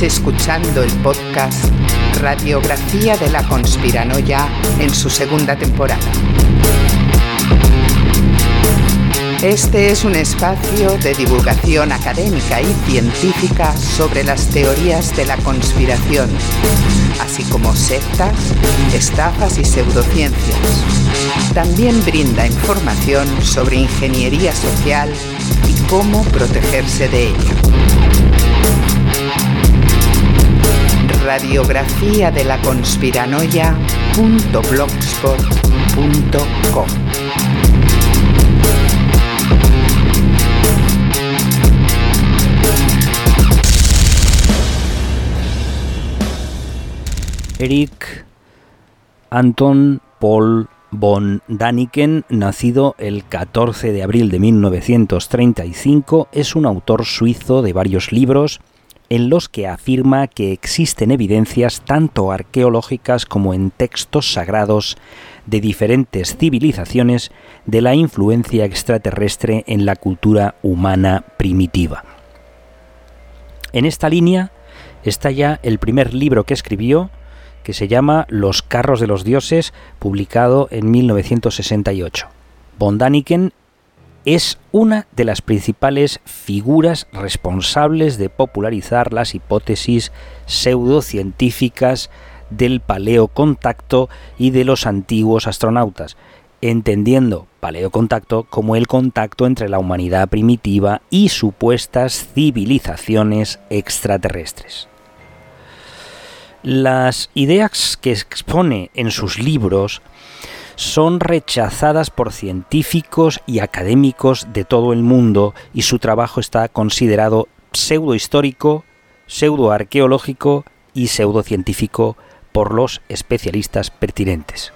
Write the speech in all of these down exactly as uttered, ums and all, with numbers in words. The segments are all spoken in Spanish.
escuchando el podcast Radiografía de la Conspiranoia en su segunda temporada. Este es un espacio de divulgación académica y científica sobre las teorías de la conspiración, así como sectas, estafas y pseudociencias. También brinda información sobre ingeniería social y cómo protegerse de ella. Radiografía de la Conspiranoia punto blogspot punto com. Erich Anton Paul von Däniken, nacido el catorce de abril de mil novecientos treinta y cinco, es un autor suizo de varios libros en los que afirma que existen evidencias tanto arqueológicas como en textos sagrados de diferentes civilizaciones de la influencia extraterrestre en la cultura humana primitiva. En esta línea está ya el primer libro que escribió, que se llama Los carros de los dioses, publicado en mil novecientos sesenta y ocho. Von Däniken es una de las principales figuras responsables de popularizar las hipótesis pseudocientíficas del paleocontacto y de los antiguos astronautas, entendiendo paleocontacto como el contacto entre la humanidad primitiva y supuestas civilizaciones extraterrestres. Las ideas que expone en sus libros son rechazadas por científicos y académicos de todo el mundo y su trabajo está considerado pseudohistórico, pseudoarqueológico y pseudocientífico por los especialistas pertinentes.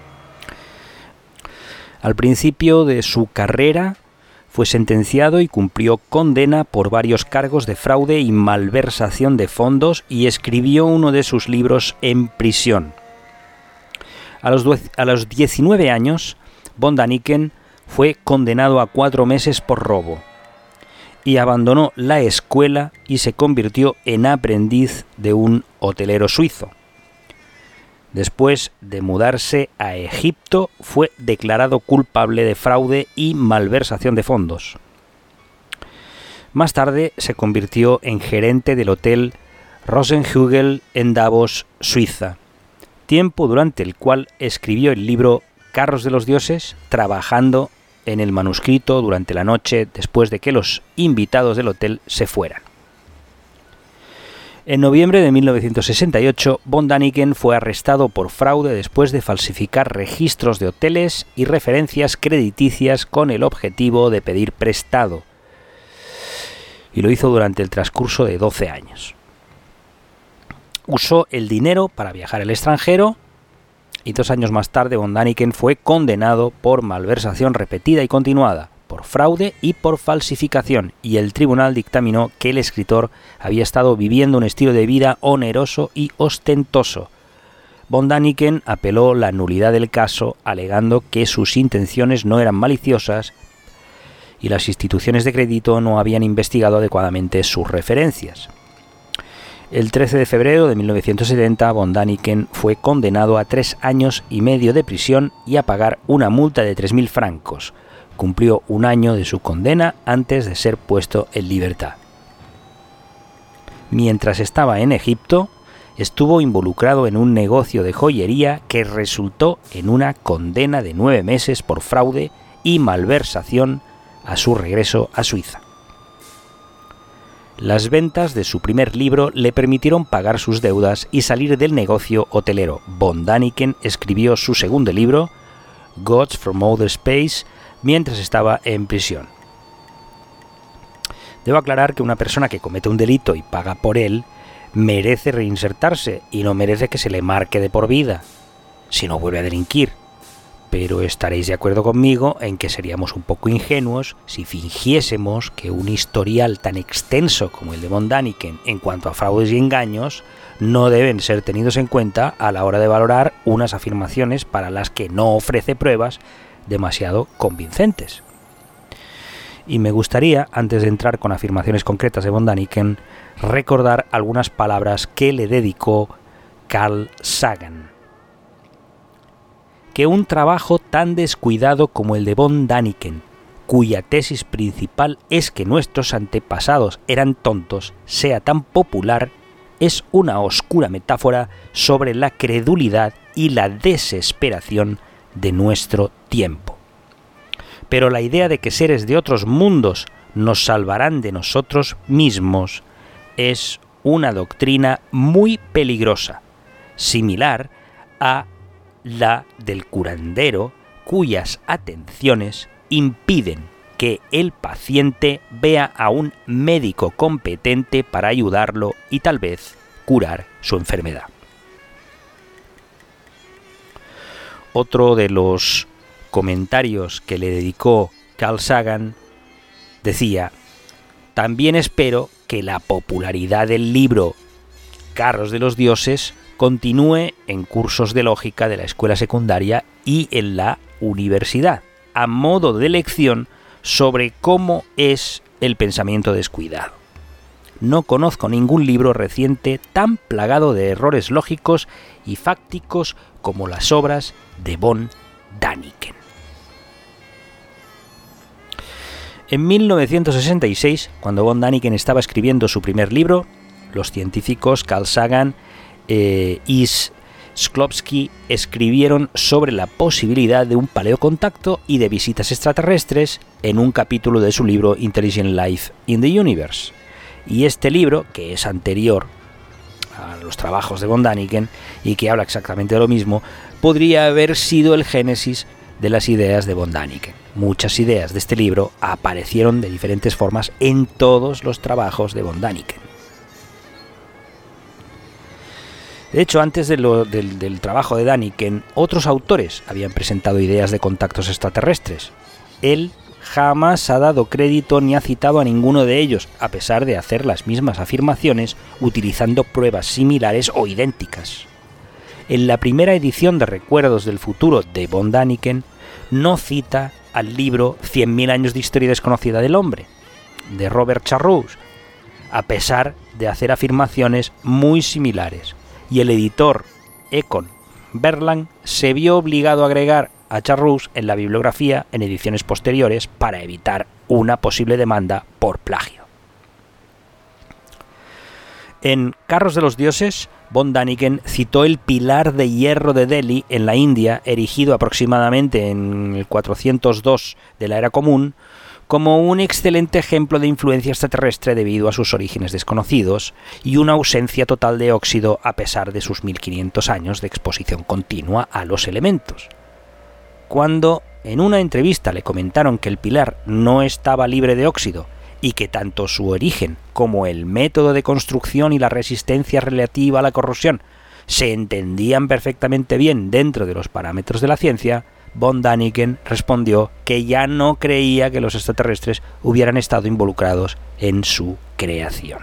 Al principio de su carrera fue sentenciado y cumplió condena por varios cargos de fraude y malversación de fondos y escribió uno de sus libros en prisión. A los, a los diecinueve años, von Däniken fue condenado a cuatro meses por robo y abandonó la escuela y se convirtió en aprendiz de un hotelero suizo. Después de mudarse a Egipto, fue declarado culpable de fraude y malversación de fondos. Más tarde se convirtió en gerente del hotel Rosenhügel en Davos, Suiza, tiempo durante el cual escribió el libro Carros de los dioses, trabajando en el manuscrito durante la noche después de que los invitados del hotel se fueran. En noviembre de mil novecientos sesenta y ocho, von Däniken fue arrestado por fraude después de falsificar registros de hoteles y referencias crediticias con el objetivo de pedir prestado. Y lo hizo durante el transcurso de doce años. Usó el dinero para viajar al extranjero y dos años más tarde von Däniken fue condenado por malversación repetida y continuada, por fraude y por falsificación, y el tribunal dictaminó que el escritor había estado viviendo un estilo de vida oneroso y ostentoso. Von Däniken apeló la nulidad del caso, alegando que sus intenciones no eran maliciosas y las instituciones de crédito no habían investigado adecuadamente sus referencias. El trece de febrero de mil novecientos setenta, von Däniken fue condenado a tres años y medio de prisión y a pagar una multa de tres mil francos. Cumplió un año de su condena antes de ser puesto en libertad. Mientras estaba en Egipto, estuvo involucrado en un negocio de joyería que resultó en una condena de nueve meses por fraude y malversación a su regreso a Suiza. Las ventas de su primer libro le permitieron pagar sus deudas y salir del negocio hotelero. Von Däniken escribió su segundo libro, Gods from Outer Space, mientras estaba en prisión. Debo aclarar que una persona que comete un delito y paga por él merece reinsertarse y no merece que se le marque de por vida si no vuelve a delinquir. Pero estaréis de acuerdo conmigo en que seríamos un poco ingenuos si fingiésemos que un historial tan extenso como el de von Däniken en cuanto a fraudes y engaños no deben ser tenidos en cuenta a la hora de valorar unas afirmaciones para las que no ofrece pruebas demasiado convincentes. Y me gustaría, antes de entrar con afirmaciones concretas de von Däniken, recordar algunas palabras que le dedicó Carl Sagan. Que un trabajo tan descuidado como el de von Däniken, cuya tesis principal es que nuestros antepasados eran tontos, sea tan popular, es una oscura metáfora sobre la credulidad y la desesperación de nuestro tiempo. Pero la idea de que seres de otros mundos nos salvarán de nosotros mismos es una doctrina muy peligrosa, similar a la del curandero, cuyas atenciones impiden que el paciente vea a un médico competente para ayudarlo y tal vez curar su enfermedad. Otro de los comentarios que le dedicó Carl Sagan decía: también espero que la popularidad del libro Carros de los Dioses continúe en cursos de lógica de la escuela secundaria y en la universidad, a modo de lección sobre cómo es el pensamiento descuidado. No conozco ningún libro reciente tan plagado de errores lógicos y fácticos como las obras de von Däniken. En mil novecientos sesenta y seis, cuando von Däniken estaba escribiendo su primer libro, los científicos Carl Sagan eh, y Shklovsky escribieron sobre la posibilidad de un paleocontacto y de visitas extraterrestres en un capítulo de su libro Intelligent Life in the Universe. Y este libro, que es anterior a los trabajos de von Däniken y que habla exactamente de lo mismo, podría haber sido el génesis de las ideas de von Däniken. Muchas ideas de este libro aparecieron de diferentes formas en todos los trabajos de von Däniken. De hecho, antes de lo, del, del trabajo de Däniken, otros autores habían presentado ideas de contactos extraterrestres. Él jamás ha dado crédito ni ha citado a ninguno de ellos, a pesar de hacer las mismas afirmaciones utilizando pruebas similares o idénticas. En la primera edición de Recuerdos del Futuro de von Däniken, no cita al libro cien mil años de historia desconocida del hombre, de Robert Charroux, a pesar de hacer afirmaciones muy similares. Y el editor Econ Berland se vio obligado a agregar a Charroux en la bibliografía en ediciones posteriores para evitar una posible demanda por plagio. En Carros de los Dioses, von Däniken citó el pilar de hierro de Delhi en la India, erigido aproximadamente en el cuatrocientos dos de la Era Común, como un excelente ejemplo de influencia extraterrestre debido a sus orígenes desconocidos y una ausencia total de óxido a pesar de sus mil quinientos años de exposición continua a los elementos. Cuando en una entrevista le comentaron que el pilar no estaba libre de óxido y que tanto su origen como el método de construcción y la resistencia relativa a la corrosión se entendían perfectamente bien dentro de los parámetros de la ciencia, von Däniken respondió que ya no creía que los extraterrestres hubieran estado involucrados en su creación.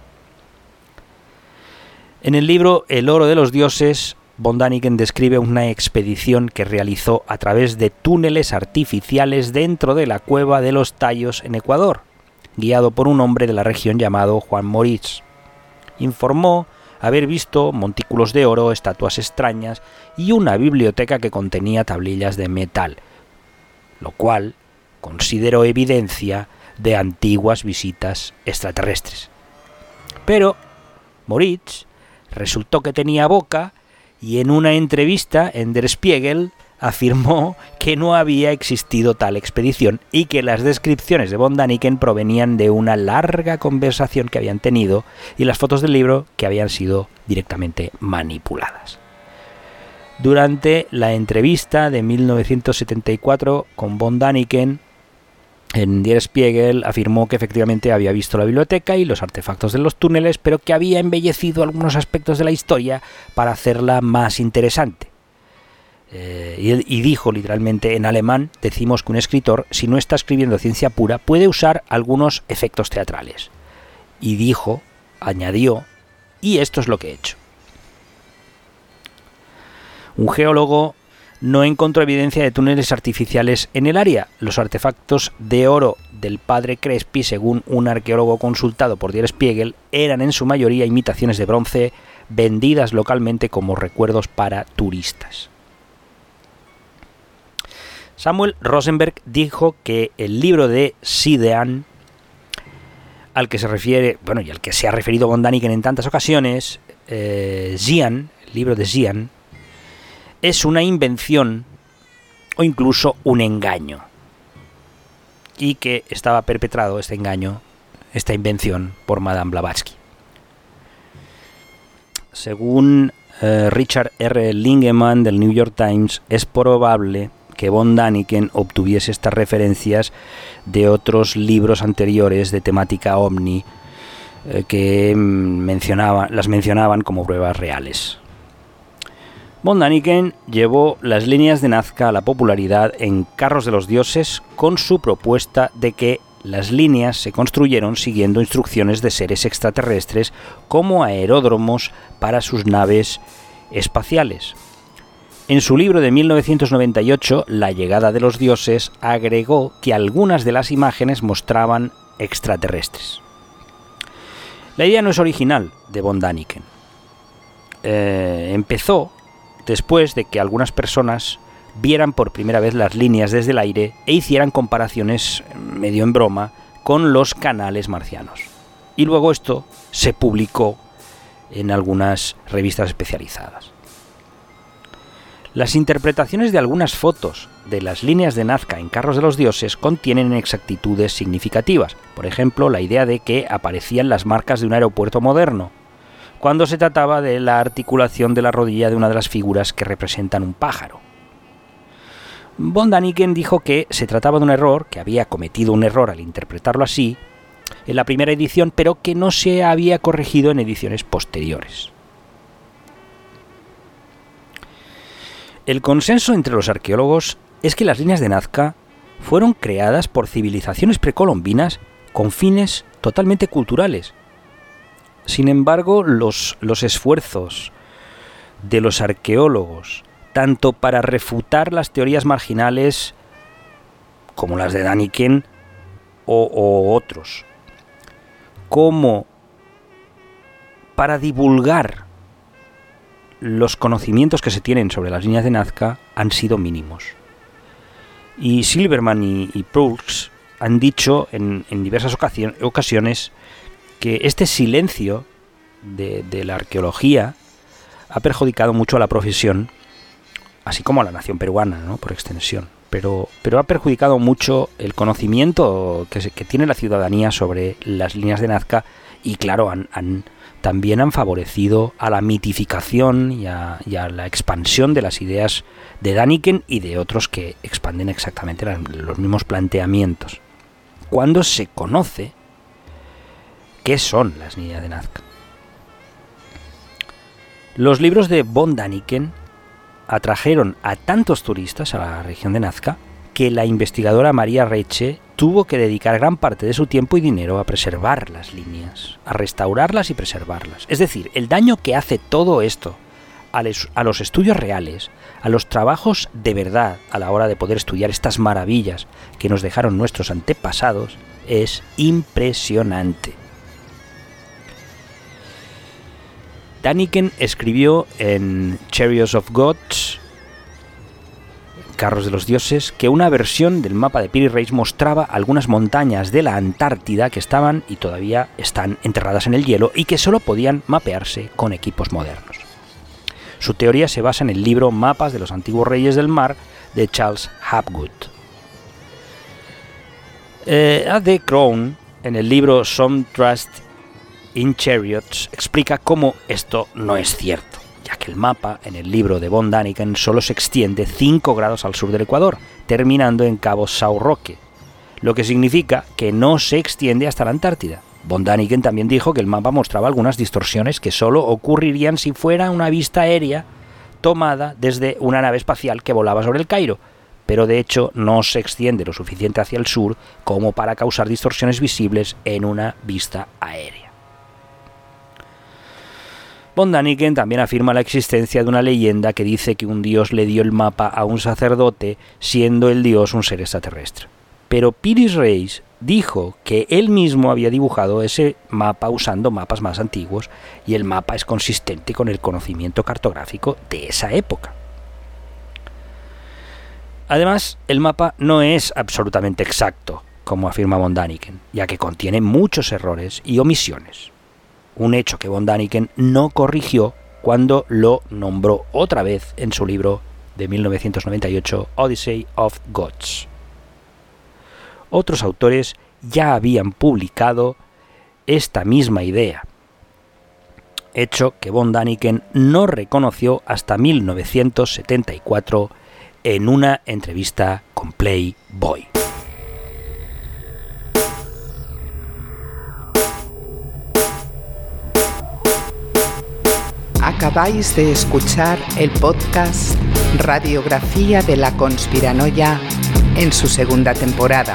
En el libro El oro de los dioses, von Däniken describe una expedición que realizó a través de túneles artificiales dentro de la cueva de los Tallos en Ecuador, guiado por un hombre de la región llamado Juan Moritz. Informó haber visto montículos de oro, estatuas extrañas y una biblioteca que contenía tablillas de metal, lo cual consideró evidencia de antiguas visitas extraterrestres. Pero Moritz resultó que tenía boca y en una entrevista en Der Spiegel afirmó que no había existido tal expedición y que las descripciones de von Däniken provenían de una larga conversación que habían tenido y las fotos del libro que habían sido directamente manipuladas. Durante la entrevista de mil novecientos setenta y cuatro con von Däniken, en Der Spiegel afirmó que efectivamente había visto la biblioteca y los artefactos de los túneles, pero que había embellecido algunos aspectos de la historia para hacerla más interesante. Eh, y, él, y dijo literalmente en alemán, decimos que un escritor, si no está escribiendo ciencia pura, puede usar algunos efectos teatrales. Y dijo, añadió, y esto es lo que he hecho. Un geólogo no encontró evidencia de túneles artificiales en el área. Los artefactos de oro del padre Crespi, según un arqueólogo consultado por Der Spiegel, eran en su mayoría imitaciones de bronce vendidas localmente como recuerdos para turistas. Samuel Rosenberg dijo que el libro de Sidean, al que se refiere, bueno, y al que se ha referido von Däniken en tantas ocasiones, eh, Zian, el libro de Zian, es una invención o incluso un engaño, y que estaba perpetrado este engaño, esta invención, por Madame Blavatsky. Según eh, Richard R. Lingemann del New York Times, es probable que von Däniken obtuviese estas referencias de otros libros anteriores de temática ovni eh, que mencionaba, las mencionaban como pruebas reales. Von Däniken llevó las líneas de Nazca a la popularidad en Carros de los Dioses con su propuesta de que las líneas se construyeron siguiendo instrucciones de seres extraterrestres como aeródromos para sus naves espaciales. En su libro de mil novecientos noventa y ocho, La llegada de los dioses, agregó que algunas de las imágenes mostraban extraterrestres. La idea no es original de von Däniken. Eh, empezó después de que algunas personas vieran por primera vez las líneas desde el aire e hicieran comparaciones, medio en broma, con los canales marcianos. Y luego esto se publicó en algunas revistas especializadas. Las interpretaciones de algunas fotos de las líneas de Nazca en Carros de los Dioses contienen inexactitudes significativas. Por ejemplo, la idea de que aparecían las marcas de un aeropuerto moderno, cuando se trataba de la articulación de la rodilla de una de las figuras que representan un pájaro. Von Däniken dijo que se trataba de un error, que había cometido un error al interpretarlo así en la primera edición, pero que no se había corregido en ediciones posteriores. El consenso entre los arqueólogos es que las líneas de Nazca fueron creadas por civilizaciones precolombinas con fines totalmente culturales. Sin embargo, los, los esfuerzos de los arqueólogos, tanto para refutar las teorías marginales como las de Däniken o, o otros, como para divulgar los conocimientos que se tienen sobre las líneas de Nazca, han sido mínimos. Y Silverman y, y Proulx han dicho en, en diversas ocasiones que este silencio de, de la arqueología ha perjudicado mucho a la profesión, así como a la nación peruana, ¿no?, por extensión. Pero, pero ha perjudicado mucho el conocimiento que, se, que tiene la ciudadanía sobre las líneas de Nazca y, claro, han, han, también han favorecido a la mitificación y a, y a la expansión de las ideas de Däniken y de otros que expanden exactamente las, los mismos planteamientos. Cuando se conoce qué son las líneas de Nazca. Los libros de von Däniken atrajeron a tantos turistas a la región de Nazca que la investigadora María Reche tuvo que dedicar gran parte de su tiempo y dinero a preservar las líneas, a restaurarlas y preservarlas. Es decir, el daño que hace todo esto a, les, a los estudios reales, a los trabajos de verdad a la hora de poder estudiar estas maravillas que nos dejaron nuestros antepasados, es impresionante. Däniken escribió en Chariots of Gods, Carros de los Dioses, que una versión del mapa de Piri Reis mostraba algunas montañas de la Antártida que estaban y todavía están enterradas en el hielo y que solo podían mapearse con equipos modernos. Su teoría se basa en el libro Mapas de los Antiguos Reyes del Mar de Charles Hapgood. Eh, A D. Crown, en el libro Some Trust in Chariots, explica cómo esto no es cierto, ya que el mapa en el libro de von Däniken solo se extiende cinco grados al sur del Ecuador, terminando en Cabo São Roque, lo que significa que no se extiende hasta la Antártida. Von Däniken también dijo que el mapa mostraba algunas distorsiones que solo ocurrirían si fuera una vista aérea tomada desde una nave espacial que volaba sobre el Cairo, pero de hecho no se extiende lo suficiente hacia el sur como para causar distorsiones visibles en una vista aérea. Von Däniken también afirma la existencia de una leyenda que dice que un dios le dio el mapa a un sacerdote, siendo el dios un ser extraterrestre. Pero Píris Reis dijo que él mismo había dibujado ese mapa usando mapas más antiguos y el mapa es consistente con el conocimiento cartográfico de esa época. Además, el mapa no es absolutamente exacto, como afirma Von Däniken, ya que contiene muchos errores y omisiones. Un hecho que Von Däniken no corrigió cuando lo nombró otra vez en su libro de mil novecientos noventa y ocho, Odyssey of Gods. Otros autores ya habían publicado esta misma idea, hecho que Von Däniken no reconoció hasta mil novecientos setenta y cuatro en una entrevista con Playboy. Acabáis de escuchar el podcast Radiografía de la Conspiranoia en su segunda temporada.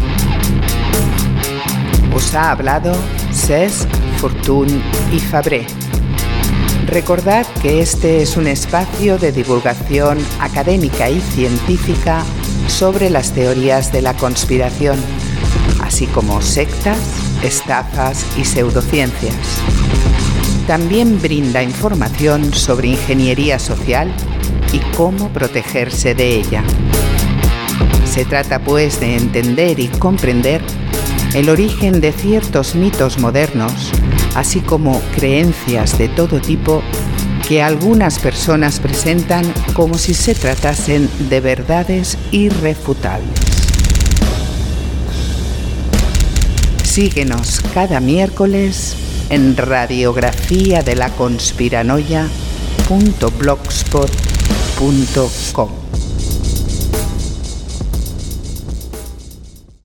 Os ha hablado Cesc, Fortuny y Fabré. Recordad que este es un espacio de divulgación académica y científica sobre las teorías de la conspiración, así como sectas, estafas y pseudociencias. También brinda información sobre ingeniería social y cómo protegerse de ella. Se trata pues de entender y comprender el origen de ciertos mitos modernos, así como creencias de todo tipo que algunas personas presentan como si se tratasen de verdades irrefutables. Síguenos cada miércoles en radiografía de la conspiranoia punto blogspot punto com.